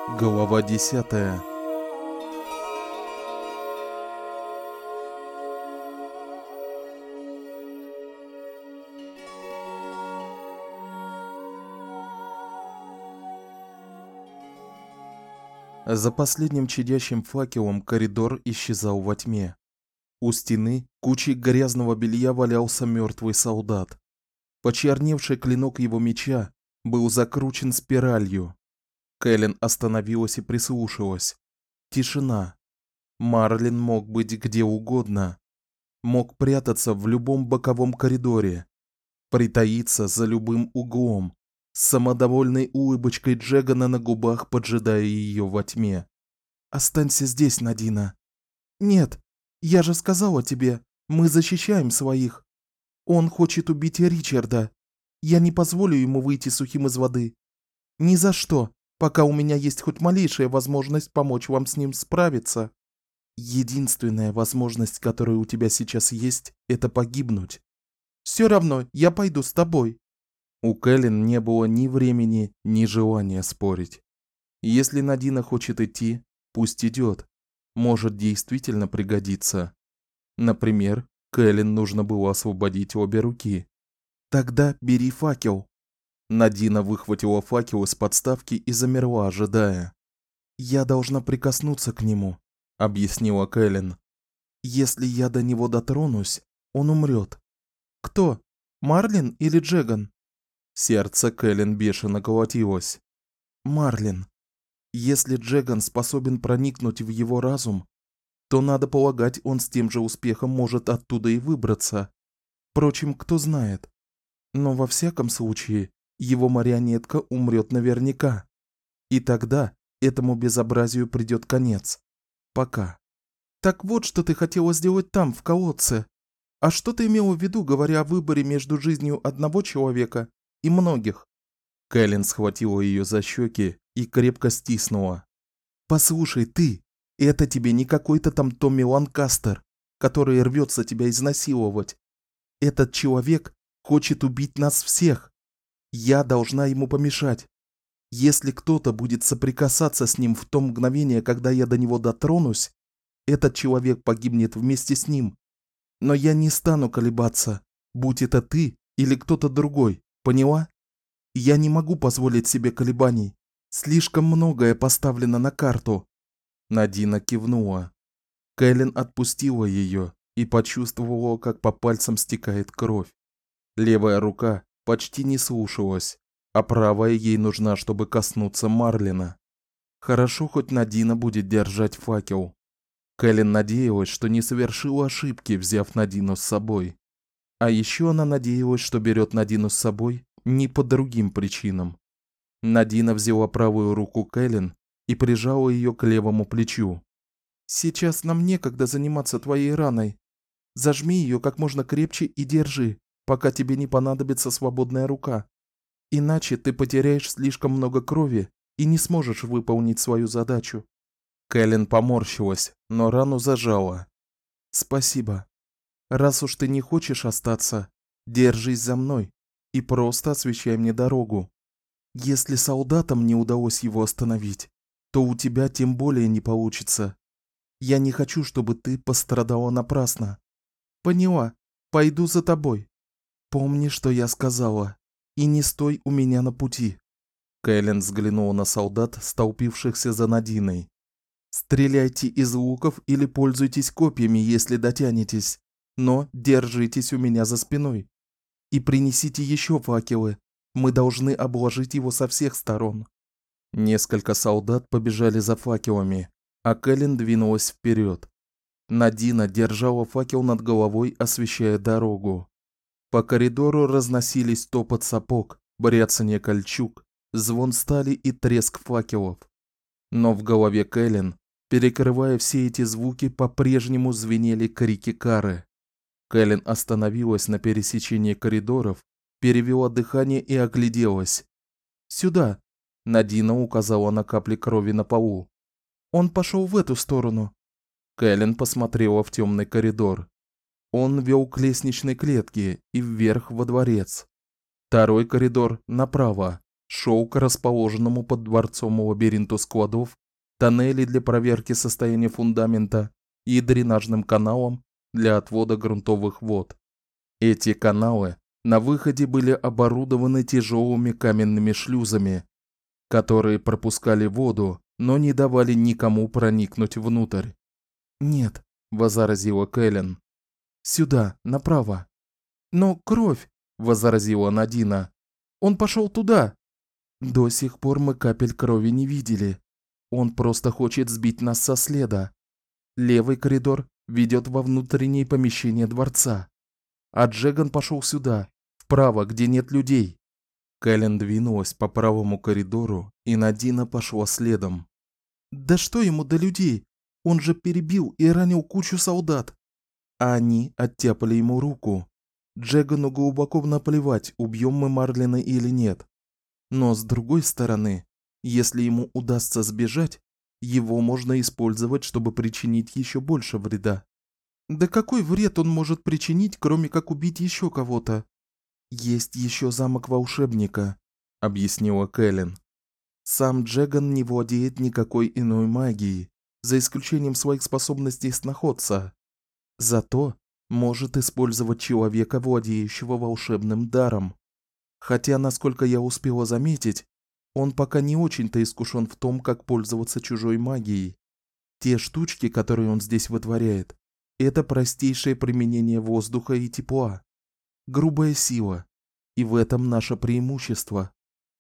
Глава 10. За последним чадящим факелом коридор исчезал во тьме. У стены кучей грязного белья валялся мертвый солдат. Почерневший клинок его меча был закручен спиралью. Кэлен остановилась и прислушалась. Тишина. Марлин мог быть где угодно. Мог прятаться в любом боковом коридоре. Притаиться за любым углом. С самодовольной улыбочкой Джегана на губах, поджидая ее во тьме. «Останься здесь, Надина». «Нет, я же сказала тебе, мы защищаем своих. Он хочет убить Ричарда. Я не позволю ему выйти сухим из воды. Ни за что, пока у меня есть хоть малейшая возможность помочь вам с ним справиться. Единственная возможность, которая у тебя сейчас есть, это погибнуть. Все равно, я пойду с тобой». У Кэлен не было ни времени, ни желания спорить. Если Надина хочет идти, пусть идет. Может действительно пригодиться. Например, Кэлен нужно было освободить обе руки. «Тогда бери факел». Надина выхватила факел из подставки и замерла, ожидая. «Я должна прикоснуться к нему», — объяснила Кэлен. «Если я до него дотронусь, он умрет». «Кто? Марлин или Джеган?» Сердце Кэлен бешено колотилось. «Марлин. Если Джеган способен проникнуть в его разум, то, надо полагать, он с тем же успехом может оттуда и выбраться. Впрочем, кто знает. Но во всяком случае, его марионетка умрет наверняка. И тогда этому безобразию придет конец. Пока». «Так вот, что ты хотела сделать там, в колодце. А что ты имела в виду, говоря о выборе между жизнью одного человека и многих?» Кэлен схватила ее за щеки и крепко стиснула. «Послушай, ты, это тебе не какой-то там Томми Ланкастер, который рвется тебя изнасиловать. Этот человек хочет убить нас всех. Я должна ему помешать. Если кто-то будет соприкасаться с ним в то мгновение, когда я до него дотронусь, этот человек погибнет вместе с ним. Но я не стану колебаться, будь это ты или кто-то другой, поняла? Я не могу позволить себе колебаний. Слишком многое поставлено на карту». Надина кивнула. Кэлен отпустила ее и почувствовала, как по пальцам стекает кровь. Левая рука почти не слушалась, а правая ей нужна, чтобы коснуться Марлина. Хорошо, хоть Надина будет держать факел. Кэлен надеялась, что не совершила ошибки, взяв Надину с собой. А еще она надеялась, что берет Надину с собой не по другим причинам. Надина взяла правую руку Кэлен и прижала ее к левому плечу. «Сейчас нам некогда заниматься твоей раной. Зажми ее как можно крепче и держи, пока тебе не понадобится свободная рука. Иначе ты потеряешь слишком много крови и не сможешь выполнить свою задачу». Кэлен поморщилась, но рану зажала. «Спасибо. Раз уж ты не хочешь остаться, держись за мной и просто освещай мне дорогу. Если солдатам не удалось его остановить, то у тебя тем более не получится. Я не хочу, чтобы ты пострадала напрасно». «Поняла. Пойду за тобой. Помни, что я сказала, и не стой у меня на пути». Кэлен взглянула на солдат, столпившихся за Надиной. «Стреляйте из луков или пользуйтесь копьями, если дотянетесь, но держитесь у меня за спиной. И принесите еще факелы. Мы должны обложить его со всех сторон». Несколько солдат побежали за факелами, а Кэлен двинулась вперед. Надина держала факел над головой, освещая дорогу. По коридору разносились топот сапог, бряцанье кольчуг, звон стали и треск факелов. Но в голове Кэлен, перекрывая все эти звуки, по-прежнему звенели крики Кары. Кэлен остановилась на пересечении коридоров, перевела дыхание и огляделась. «Сюда», — Надина указала на капли крови на полу. «Он пошел в эту сторону». Кэлен посмотрела в темный коридор. Он вел к лестничной клетке и вверх во дворец. Второй коридор направо. шел к расположенному под дворцом лабиринту складов, тоннелей для проверки состояния фундамента и дренажным каналам для отвода грунтовых вод. Эти каналы на выходе были оборудованы тяжелыми каменными шлюзами, которые пропускали воду, но не давали никому проникнуть внутрь. "Нет", возразила Кэлен. "Сюда, направо". "Но кровь", возразила Надина. "Он пошел туда". "До сих пор мы капель крови не видели. Он просто хочет сбить нас со следа. Левый коридор ведет во внутренние помещения дворца, а Джеган пошел сюда, вправо, где нет людей". Кэлен двинулась по правому коридору, и Надина пошла следом. "Да что ему до людей? Он же перебил и ранил кучу солдат". А они оттяпали ему руку. Джегану глубоко наплевать, убьем мы Марлина или нет. Но с другой стороны, если ему удастся сбежать, его можно использовать, чтобы причинить еще больше вреда. Да какой вред он может причинить, кроме как убить еще кого-то? Есть еще замок волшебника, объяснила Кэлен. Сам Джеган не владеет никакой иной магией, за исключением своих способностей сноходца. Зато может использовать человека, владеющего волшебным даром. Хотя, насколько я успела заметить, он пока не очень-то искушен в том, как пользоваться чужой магией. Те штучки, которые он здесь вытворяет, это простейшее применение воздуха и тепла. Грубая сила. И в этом наше преимущество.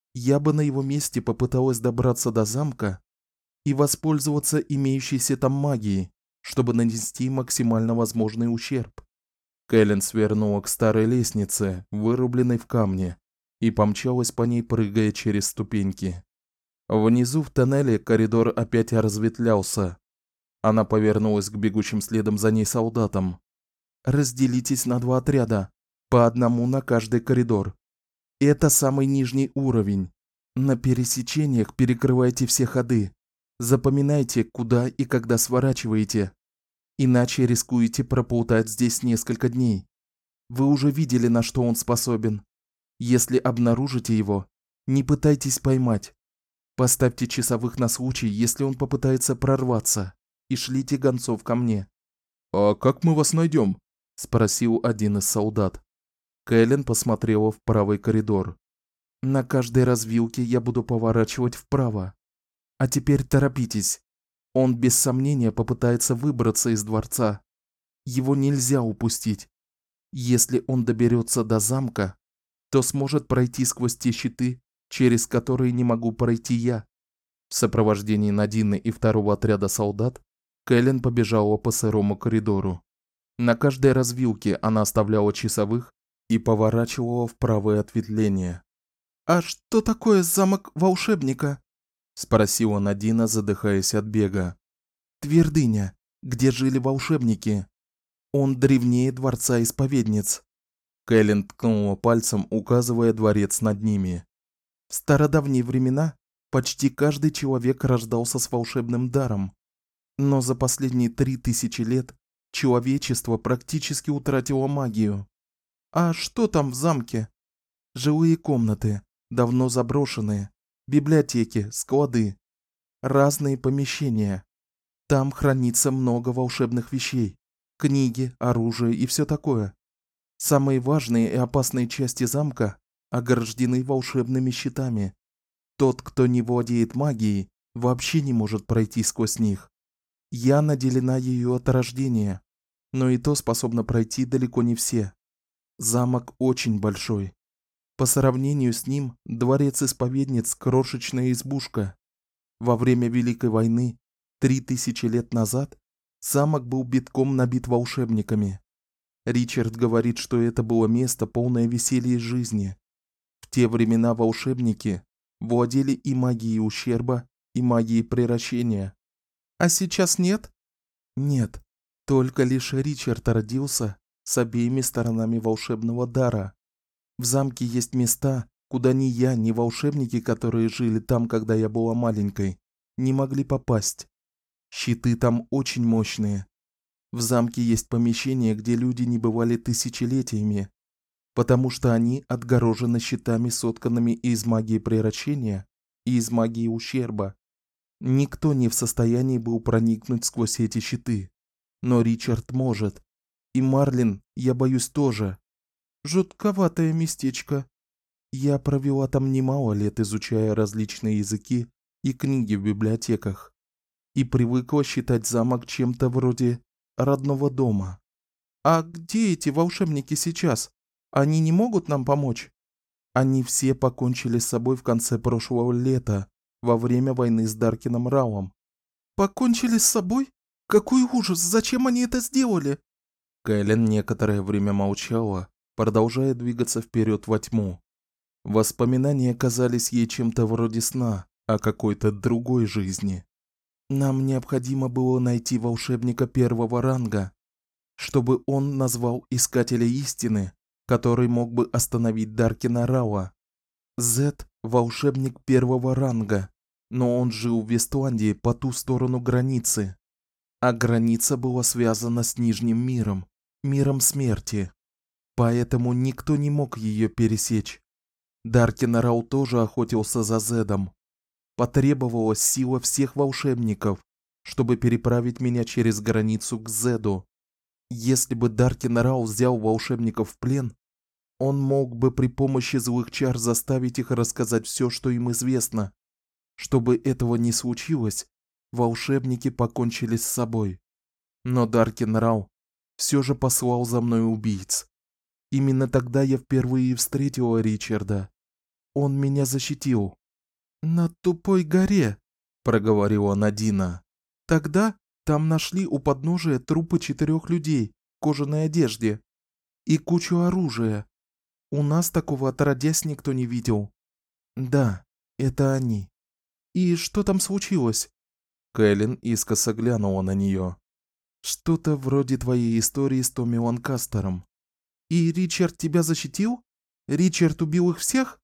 Я бы на его месте попыталась добраться до замка и воспользоваться имеющейся там магией, чтобы нанести максимально возможный ущерб. Кэлен свернула к старой лестнице, вырубленной в камне, и помчалась по ней, прыгая через ступеньки. Внизу в тоннеле коридор опять разветвлялся. Она повернулась к бегущим следом за ней солдатам. "Разделитесь на 2 отряда, по одному на каждый коридор. Это самый нижний уровень. На пересечениях перекрывайте все ходы. Запоминайте, куда и когда сворачиваете. Иначе рискуете проплутать здесь несколько дней. Вы уже видели, на что он способен. Если обнаружите его, не пытайтесь поймать. Поставьте часовых на случай, если он попытается прорваться, и шлите гонцов ко мне". "А как мы вас найдем?" спросил один из солдат. Кэлен посмотрела в правый коридор. "На каждой развилке я буду поворачивать вправо. А теперь торопитесь. Он без сомнения попытается выбраться из дворца. Его нельзя упустить. Если он доберется до замка, то сможет пройти сквозь те щиты, через которые не могу пройти я". В сопровождении Надины и второго отряда солдат Кэлен побежала по сырому коридору. На каждой развилке она оставляла часовых и поворачивала в правое ответвление. "А что такое замок волшебника?" спросила Надина, задыхаясь от бега. "Твердыня, где жили волшебники. Он древнее дворца исповедниц". Кэлен ткнула пальцем, указывая дворец над ними. "В стародавние времена почти каждый человек рождался с волшебным даром. Но за последние 3000 лет человечество практически утратило магию. А что там в замке? Жилые комнаты, давно заброшенные, библиотеки, склады, разные помещения. Там хранится много волшебных вещей, книги, оружие и все такое. Самые важные и опасные части замка ограждены волшебными щитами. Тот, кто не владеет магией, вообще не может пройти сквозь них. Я наделена ею от рождения, но и то способна пройти далеко не все. Замок очень большой. По сравнению с ним дворец исповедниц крошечная избушка. Во время Великой войны 3000 лет назад замок был битком набит волшебниками. Ричард говорит, что это было место, полное веселья и жизни. В те времена волшебники владели и магией ущерба, и магией приращения. А сейчас нет? Нет. Только лишь Ричард родился с обеими сторонами волшебного дара. В замке есть места, куда ни я, ни волшебники, которые жили там, когда я была маленькой, не могли попасть. Щиты там очень мощные. В замке есть помещения, где люди не бывали тысячелетиями. потому что они отгорожены щитами, сотканными из магии превращения и из магии ущерба. Никто не в состоянии был проникнуть сквозь эти щиты, но Ричард может. И Марлин, я боюсь, тоже. Жутковатое местечко. Я провела там немало лет, изучая различные языки и книги в библиотеках, и привыкла считать замок чем-то вроде родного дома. А где эти волшебники сейчас? Они не могут нам помочь? Они все покончили с собой в конце прошлого лета, во время войны с Даркином Раулом. Покончили с собой? Какой ужас! Зачем они это сделали? Кэлен некоторое время молчала, продолжая двигаться вперед во тьму. Воспоминания казались ей чем-то вроде сна о какой-то другой жизни. Нам необходимо было найти волшебника первого ранга, чтобы он назвал Искателя Истины, который мог бы остановить Даркина Раула. Зет – волшебник первого ранга, но он жил в Вестландии по ту сторону границы. А граница была связана с Нижним миром, миром смерти. Поэтому никто не мог ее пересечь. Даркин Раул тоже охотился за Зедом. Потребовалась сила всех волшебников, чтобы переправить меня через границу к Зеду. Если бы Даркин Раул взял волшебников в плен, он мог бы при помощи злых чар заставить их рассказать все, что им известно. Чтобы этого не случилось, волшебники покончили с собой. Но Даркин Раул все же послал за мной убийц. Именно тогда я впервые встретила Ричарда. Он меня защитил. «На тупой горе», — проговорила Надина. «Тогда там нашли у подножия трупы 4 людей в кожаной одежде и кучу оружия. У нас такого отродясь никто не видел». «Да, это они». «И что там случилось?» Кэлен искоса глянула на нее. «Что-то вроде твоей истории с Томми Ланкастером». «И Ричард тебя защитил? Ричард убил их всех?»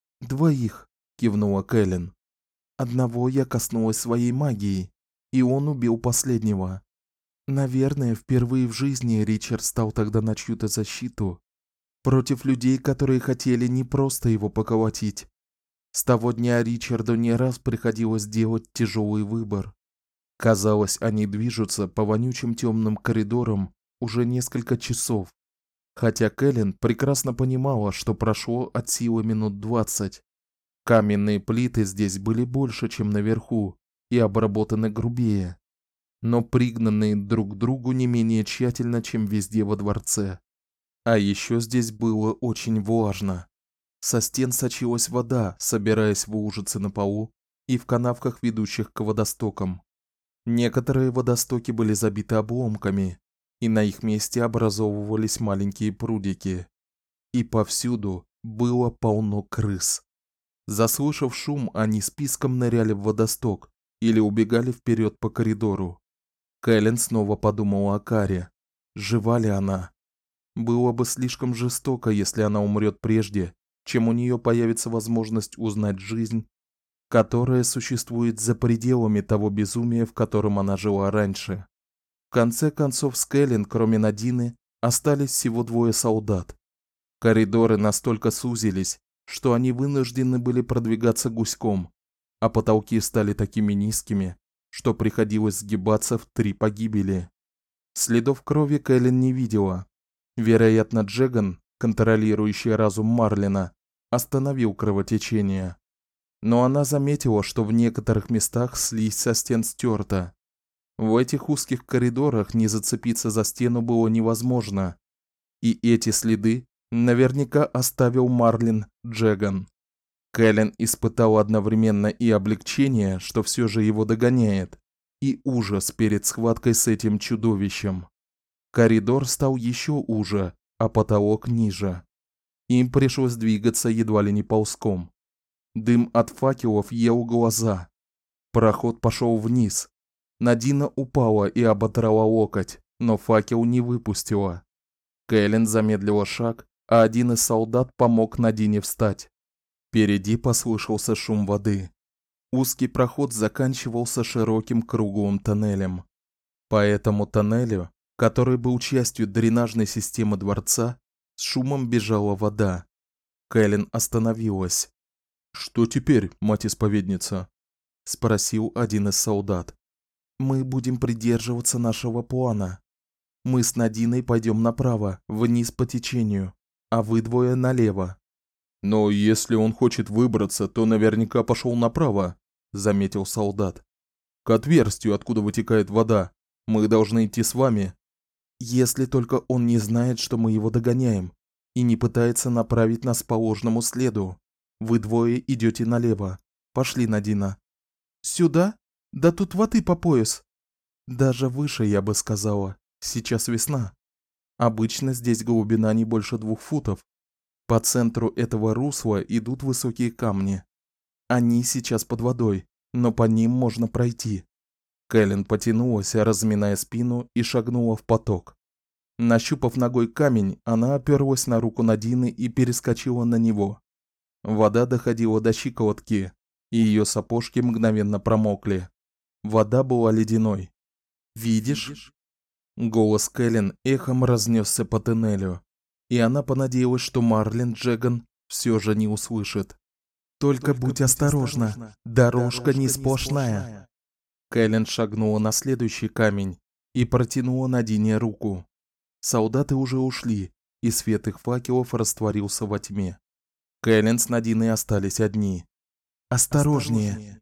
«2», — кивнула Кэлен. «Одного я коснулась своей магией, и он убил последнего. Наверное, впервые в жизни Ричард стал тогда на чью-то защиту. Против людей, которые хотели не просто его поколотить. С того дня Ричарду не раз приходилось делать тяжелый выбор. Казалось, они движутся по вонючим темным коридорам уже несколько часов. Хотя Кэлен прекрасно понимала, что прошло от силы минут 20. Каменные плиты здесь были больше, чем наверху, и обработаны грубее, но пригнанные друг к другу не менее тщательно, чем везде во дворце. А еще здесь было очень влажно. Со стен сочилась вода, собираясь в лужицы на полу и в канавках, ведущих к водостокам. Некоторые водостоки были забиты обломками, и на их месте образовывались маленькие прудики. И повсюду было полно крыс. Заслышав шум, они списком ныряли в водосток или убегали вперед по коридору. Кэлен снова подумала о Каре. Жива ли она? Было бы слишком жестоко, если она умрет прежде, чем у нее появится возможность узнать жизнь, которая существует за пределами того безумия, в котором она жила раньше. В конце концов, с Кэлен, кроме Надины, остались всего 2 солдат. Коридоры настолько сузились, что они вынуждены были продвигаться гуськом, а потолки стали такими низкими, что приходилось сгибаться в 3 погибели. Следов крови Кэлен не видела. Вероятно, Джеган, контролирующий разум Марлина, остановил кровотечение. Но она заметила, что в некоторых местах слизь со стен стёрта. В этих узких коридорах не зацепиться за стену было невозможно. И эти следы наверняка оставил Марлин Джеган. Кэлен испытал одновременно и облегчение, что все же его догоняет, и ужас перед схваткой с этим чудовищем. Коридор стал еще уже, а потолок ниже. Им пришлось двигаться едва ли не ползком. Дым от факелов ел глаза. Проход пошел вниз. Надина упала и оботрала локоть, но факел не выпустила. Кэлен замедлила шаг, а один из солдат помог Надине встать. Впереди послышался шум воды. Узкий проход заканчивался широким круглым тоннелем. По этому тоннелю, который был частью дренажной системы дворца, С шумом бежала вода. Кэлен остановилась. «Что теперь, мать-исповедница?» – спросил один из солдат. «Мы будем придерживаться нашего плана. Мы с Надиной пойдем направо, вниз по течению, а вы двое налево». «Но если он хочет выбраться, то наверняка пошел направо», – заметил солдат. «К отверстию, откуда вытекает вода. Мы должны идти с вами». «Если только он не знает, что мы его догоняем, и не пытается направить нас по ложному следу. Вы двое идете налево. Пошли, Надина». «Сюда? Да тут воды по пояс». «Даже выше, я бы сказала. Сейчас весна. Обычно здесь глубина не больше 2 футов. По центру этого русла идут высокие камни. Они сейчас под водой, но по ним можно пройти». Кэлен потянулась, разминая спину, и шагнула в поток. Нащупав ногой камень, она оперлась на руку Надины и перескочила на него. Вода доходила до щиколотки, и ее сапожки мгновенно промокли. Вода была ледяной. «Видишь?» Голос Кэлен эхом разнесся по туннелю, и она понадеялась, что Марлин Джеган все же не услышит. «Только будь осторожна, дорожка не сплошная». Кэлен шагнула на следующий камень и протянула Надине руку. Солдаты уже ушли, и свет их факелов растворился во тьме. Кэлен с Надиной остались одни. «Осторожнее!»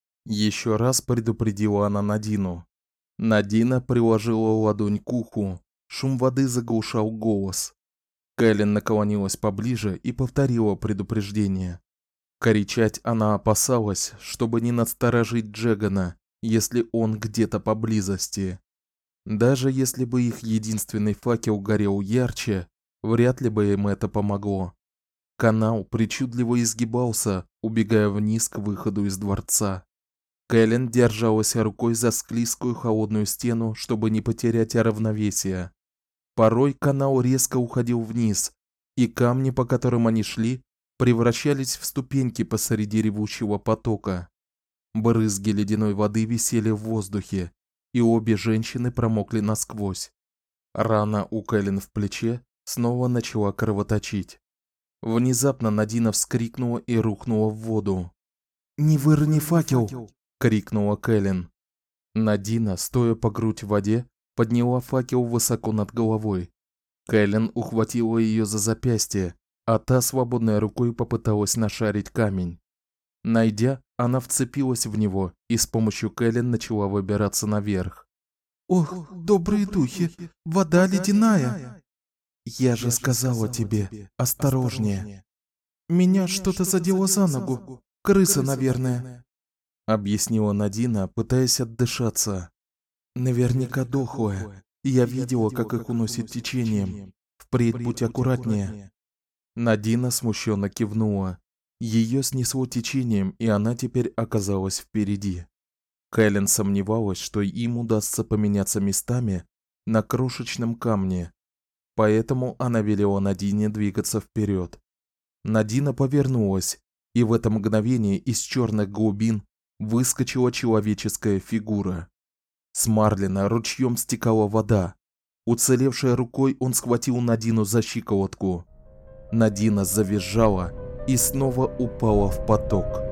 Еще раз предупредила она Надину. Надина приложила ладонь к уху. Шум воды заглушал голос. Кэлен наклонилась поближе и повторила предупреждение. Кричать она опасалась, чтобы не насторожить Джегана, если он где-то поблизости. Даже если бы их единственный факел горел ярче, вряд ли бы им это помогло. Канал причудливо изгибался, убегая вниз к выходу из дворца. Кэлен держалась рукой за склизкую холодную стену, чтобы не потерять равновесие. Порой канал резко уходил вниз, и камни, по которым они шли, превращались в ступеньки посреди ревущего потока. Брызги ледяной воды висели в воздухе, и обе женщины промокли насквозь. Рана у Кэлен в плече снова начала кровоточить. Внезапно Надина вскрикнула и рухнула в воду. «Не вырони факел!» – крикнула Кэлен. Надина, стоя по грудь в воде, подняла факел высоко над головой. Кэлен ухватила ее за запястье, а та свободной рукой попыталась нашарить камень. Найдя, она вцепилась в него и с помощью Кэлен начала выбираться наверх. «Ох, добрые духи, вода ледяная!» «Я же сказала тебе, осторожнее!» «Меня что-то задело за ногу, крыса, наверное», — объяснила Надина, пытаясь отдышаться. «Наверняка дохлая. Я видела, как их уносит течением. Впредь будь аккуратнее». Надина смущенно кивнула. Ее снесло течением, и она теперь оказалась впереди. Кэлен сомневалась, что им удастся поменяться местами на крошечном камне, поэтому она велела Надине двигаться вперед. Надина повернулась, и в это мгновение из черных глубин выскочила человеческая фигура. С Марлина ручьем стекала вода. Уцелевшей рукой он схватил Надину за щиколотку. Надина завизжала и снова упала в поток.